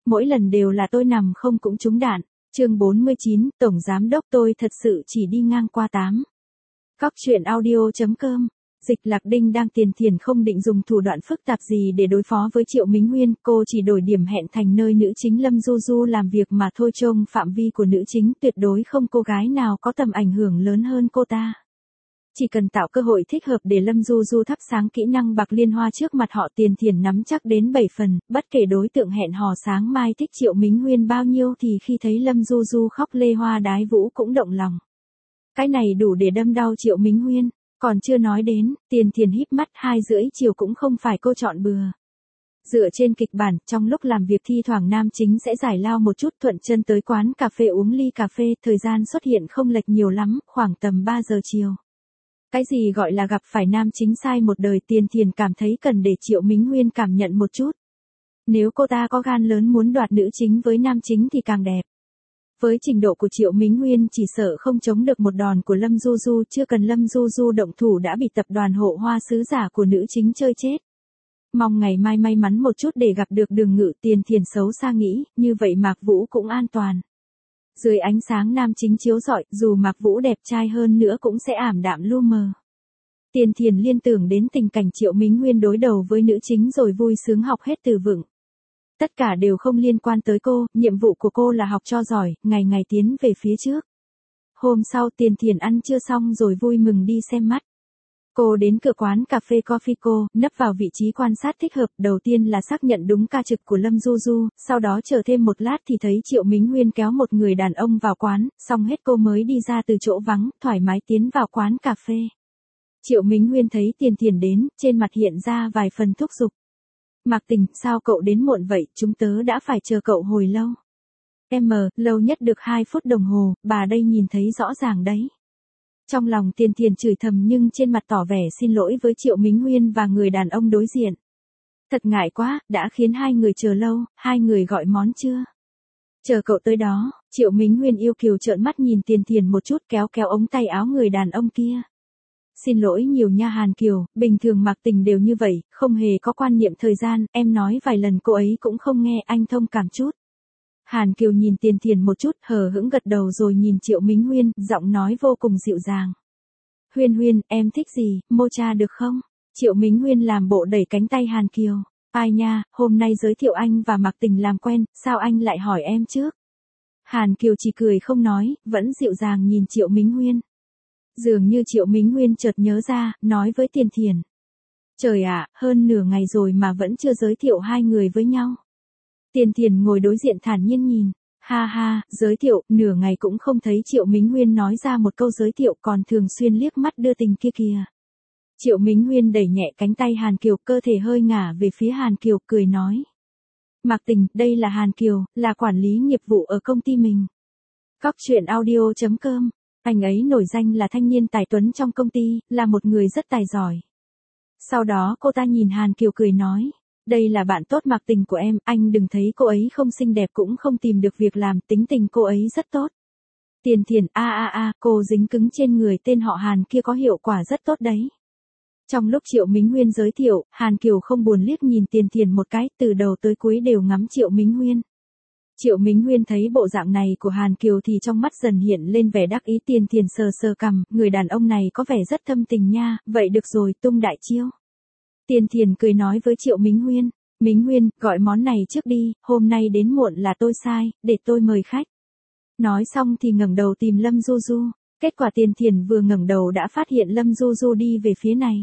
mỗi lần đều là tôi nằm không cũng trúng đạn. Chương 49, Tổng Giám đốc tôi thật sự chỉ đi ngang qua 8. Cóc truyện audio.com. Dịch Lạc Đinh đang Tiền Thiền không định dùng thủ đoạn phức tạp gì để đối phó với Triệu Mính Nguyên, cô chỉ đổi điểm hẹn thành nơi nữ chính Lâm Du Du làm việc mà thôi. Trong phạm vi của nữ chính tuyệt đối không cô gái nào có tầm ảnh hưởng lớn hơn cô ta. Chỉ cần tạo cơ hội thích hợp để Lâm Du Du thắp sáng kỹ năng bạc liên hoa trước mặt họ, Tiền Thiền nắm chắc đến 7 phần, bất kể đối tượng hẹn hò sáng mai thích Triệu Mính Nguyên bao nhiêu thì khi thấy Lâm Du Du khóc lê hoa đái vũ cũng động lòng. Cái này đủ để đâm đau Triệu Mính Nguyên. Còn chưa nói đến, Tiền Thiền híp mắt 2:30 chiều cũng không phải cô chọn bừa. Dựa trên kịch bản, trong lúc làm việc thi thoảng nam chính sẽ giải lao một chút, thuận chân tới quán cà phê uống ly cà phê, thời gian xuất hiện không lệch nhiều lắm, khoảng tầm 3 giờ chiều. Cái gì gọi là gặp phải nam chính sai một đời, Tiền Thiền cảm thấy cần để Triệu Mính Nguyên cảm nhận một chút. Nếu cô ta có gan lớn muốn đoạt nữ chính với nam chính thì càng đẹp. Với trình độ của Triệu Mính Nguyên chỉ sợ không chống được một đòn của Lâm Du Du, chưa cần Lâm Du Du động thủ đã bị tập đoàn Hộ Hoa sứ giả của nữ chính chơi chết. Mong ngày mai may mắn một chút để gặp được Đường Ngự, Tiền Thiền xấu xa nghĩ, như vậy Mạc Vũ cũng an toàn. Dưới ánh sáng nam chính chiếu rọi, dù Mạc Vũ đẹp trai hơn nữa cũng sẽ ảm đạm lu mờ. Tiền Thiền liên tưởng đến tình cảnh Triệu Mính Nguyên đối đầu với nữ chính rồi vui sướng học hết từ vựng. Tất cả đều không liên quan tới cô, nhiệm vụ của cô là học cho giỏi, ngày ngày tiến về phía trước. Hôm sau Tiền Thiền ăn trưa xong rồi vui mừng đi xem mắt. Cô đến cửa quán cà phê Coffeeco, nấp vào vị trí quan sát thích hợp, đầu tiên là xác nhận đúng ca trực của Lâm Du Du, sau đó chờ thêm một lát thì thấy Triệu Mính Nguyên kéo một người đàn ông vào quán, xong hết cô mới đi ra từ chỗ vắng, thoải mái tiến vào quán cà phê. Triệu Mính Nguyên thấy Tiền Thiền đến, trên mặt hiện ra vài phần thúc giục. Mạc Tình, sao cậu đến muộn vậy, chúng tớ đã phải chờ cậu hồi lâu. Lâu nhất được 2 phút đồng hồ, bà đây nhìn thấy rõ ràng đấy. Trong lòng Tiền Thiền chửi thầm nhưng trên mặt tỏ vẻ xin lỗi với Triệu Mính Nguyên và người đàn ông đối diện. Thật ngại quá, đã khiến hai người chờ lâu, hai người gọi món chưa? Chờ cậu tới đó, Triệu Mính Nguyên yêu kiều trợn mắt nhìn Tiền Thiền một chút, kéo ống tay áo người đàn ông kia. Xin lỗi nhiều nha Hàn Kiều, bình thường Mạc Tình đều như vậy, không hề có quan niệm thời gian, em nói vài lần cô ấy cũng không nghe, anh thông cảm chút. Hàn Kiều nhìn Tiền Thiền một chút, hờ hững gật đầu rồi nhìn Triệu Mính Nguyên, giọng nói vô cùng dịu dàng. Huyên, em thích gì, mocha được không? Triệu Mính Nguyên làm bộ đẩy cánh tay Hàn Kiều. Ai nha, hôm nay giới thiệu anh và Mạc Tình làm quen, sao anh lại hỏi em trước? Hàn Kiều chỉ cười không nói, vẫn dịu dàng nhìn Triệu Mính Nguyên. Dường như Triệu Mính Nguyên chợt nhớ ra, nói với Tiền Thiền. Trời ạ, hơn nửa ngày rồi mà vẫn chưa giới thiệu hai người với nhau. Tiền Thiền ngồi đối diện thản nhiên nhìn. Ha ha, giới thiệu, nửa ngày cũng không thấy Triệu Mính Nguyên nói ra một câu giới thiệu, còn thường xuyên liếc mắt đưa tình kia kìa. Triệu Mính Nguyên đẩy nhẹ cánh tay Hàn Kiều, cơ thể hơi ngả về phía Hàn Kiều, cười nói. Mạc Tình, đây là Hàn Kiều, là quản lý nghiệp vụ ở công ty mình. Cóc truyện audio.com. Anh ấy nổi danh là thanh niên tài tuấn trong công ty, là một người rất tài giỏi. Sau đó cô ta nhìn Hàn Kiều cười nói. Đây là bạn tốt Mạc Tình của em, anh đừng thấy cô ấy không xinh đẹp cũng không tìm được việc làm, tính tình cô ấy rất tốt. Tiền Thiền, cô dính cứng trên người tên họ Hàn kia có hiệu quả rất tốt đấy. Trong lúc Triệu Mính Nguyên giới thiệu, Hàn Kiều không buồn liếc nhìn Tiền Thiền một cái, từ đầu tới cuối đều ngắm Triệu Mính Nguyên. Triệu Mính Nguyên thấy bộ dạng này của Hàn Kiều thì trong mắt dần hiện lên vẻ đắc ý. Tiền Thiền sờ cằm, người đàn ông này có vẻ rất thâm tình nha, vậy được rồi, tung đại chiêu. Tiền Thiền cười nói với Triệu Mính Nguyên. Mính Nguyên, gọi món này trước đi, hôm nay đến muộn là tôi sai, để tôi mời khách. Nói xong thì ngẩng đầu tìm Lâm Du Du. Kết quả Tiền Thiền vừa ngẩng đầu đã phát hiện Lâm Du Du đi về phía này.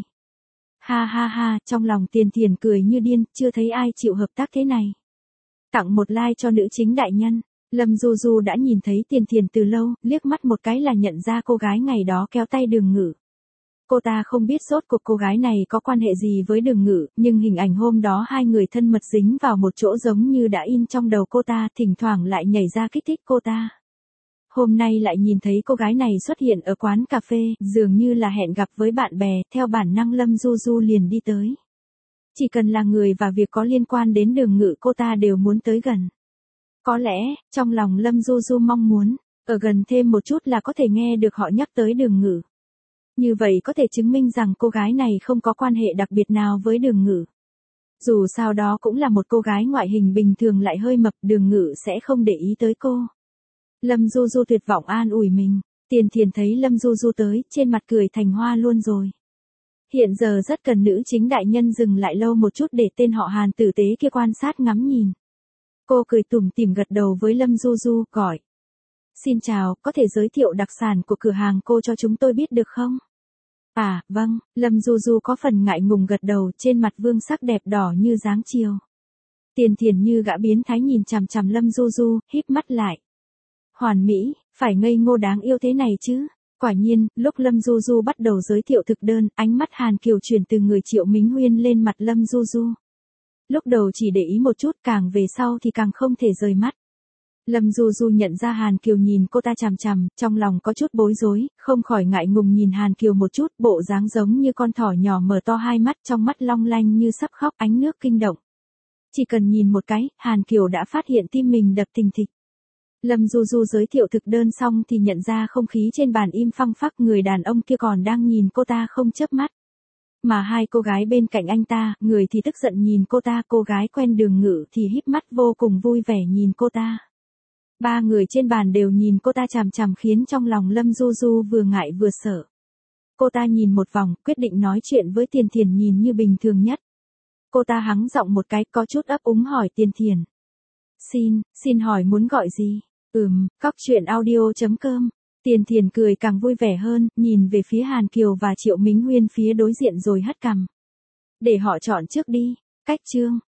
Ha, trong lòng Tiền Thiền cười như điên, chưa thấy ai chịu hợp tác thế này. Tặng một like cho nữ chính đại nhân. Lâm Du Du đã nhìn thấy Tiền Thiền từ lâu, liếc mắt một cái là nhận ra cô gái ngày đó kéo tay Đường Ngự. Cô ta không biết rốt cuộc cô gái này có quan hệ gì với Đường Ngự, nhưng hình ảnh hôm đó hai người thân mật dính vào một chỗ giống như đã in trong đầu cô ta, thỉnh thoảng lại nhảy ra kích thích cô ta. Hôm nay lại nhìn thấy cô gái này xuất hiện ở quán cà phê, dường như là hẹn gặp với bạn bè, theo bản năng Lâm Du Du liền đi tới. Chỉ cần là người và việc có liên quan đến Đường Ngự cô ta đều muốn tới gần. Có lẽ, trong lòng Lâm Du Du mong muốn, ở gần thêm một chút là có thể nghe được họ nhắc tới Đường Ngự. Như vậy có thể chứng minh rằng cô gái này không có quan hệ đặc biệt nào với Đường Ngự. Dù sao đó cũng là một cô gái ngoại hình bình thường lại hơi mập, Đường Ngự sẽ không để ý tới cô. Lâm Du Du tuyệt vọng an ủi mình. Tiền Thiền thấy Lâm Du Du tới, trên mặt cười thành hoa luôn rồi. Hiện giờ rất cần nữ chính đại nhân dừng lại lâu một chút để tên họ Hàn tử tế kia quan sát ngắm nhìn. Cô cười tủm tỉm gật đầu với Lâm Du Du, gọi. Xin chào, có thể giới thiệu đặc sản của cửa hàng cô cho chúng tôi biết được không? À, vâng, Lâm Du Du có phần ngại ngùng gật đầu, trên mặt vương sắc đẹp đỏ như dáng chiều. Tiền Thiền như gã biến thái nhìn chằm chằm Lâm Du Du, híp mắt lại. Hoàn mỹ, phải ngây ngô đáng yêu thế này chứ. Quả nhiên, lúc Lâm Du Du bắt đầu giới thiệu thực đơn, ánh mắt Hàn Kiều chuyển từ người Triệu Mính Huyên lên mặt Lâm Du Du. Lúc đầu chỉ để ý một chút, càng về sau thì càng không thể rời mắt. Lâm Du Du nhận ra Hàn Kiều nhìn cô ta chằm chằm, trong lòng có chút bối rối, không khỏi ngại ngùng nhìn Hàn Kiều một chút, bộ dáng giống như con thỏ nhỏ mở to hai mắt, trong mắt long lanh như sắp khóc, ánh nước kinh động. Chỉ cần nhìn một cái, Hàn Kiều đã phát hiện tim mình đập thình thịch. Lâm Du Du giới thiệu thực đơn xong thì nhận ra không khí trên bàn im phăng phắc, người đàn ông kia còn đang nhìn cô ta không chớp mắt. Mà hai cô gái bên cạnh anh ta, người thì tức giận nhìn cô ta, cô gái quen Đường Ngự thì híp mắt vô cùng vui vẻ nhìn cô ta. Ba người trên bàn đều nhìn cô ta chằm chằm khiến trong lòng Lâm Du Du vừa ngại vừa sợ. Cô ta nhìn một vòng, quyết định nói chuyện với Tiền Thiền nhìn như bình thường nhất. Cô ta hắng giọng một cái, có chút ấp úng hỏi Tiền Thiền. Xin hỏi muốn gọi gì? Cóc truyện audio.com. Tiền Thiền cười càng vui vẻ hơn, nhìn về phía Hàn Kiều và Triệu Mính Huyên phía đối diện rồi hất cằm. Để họ chọn trước đi. Cách chương.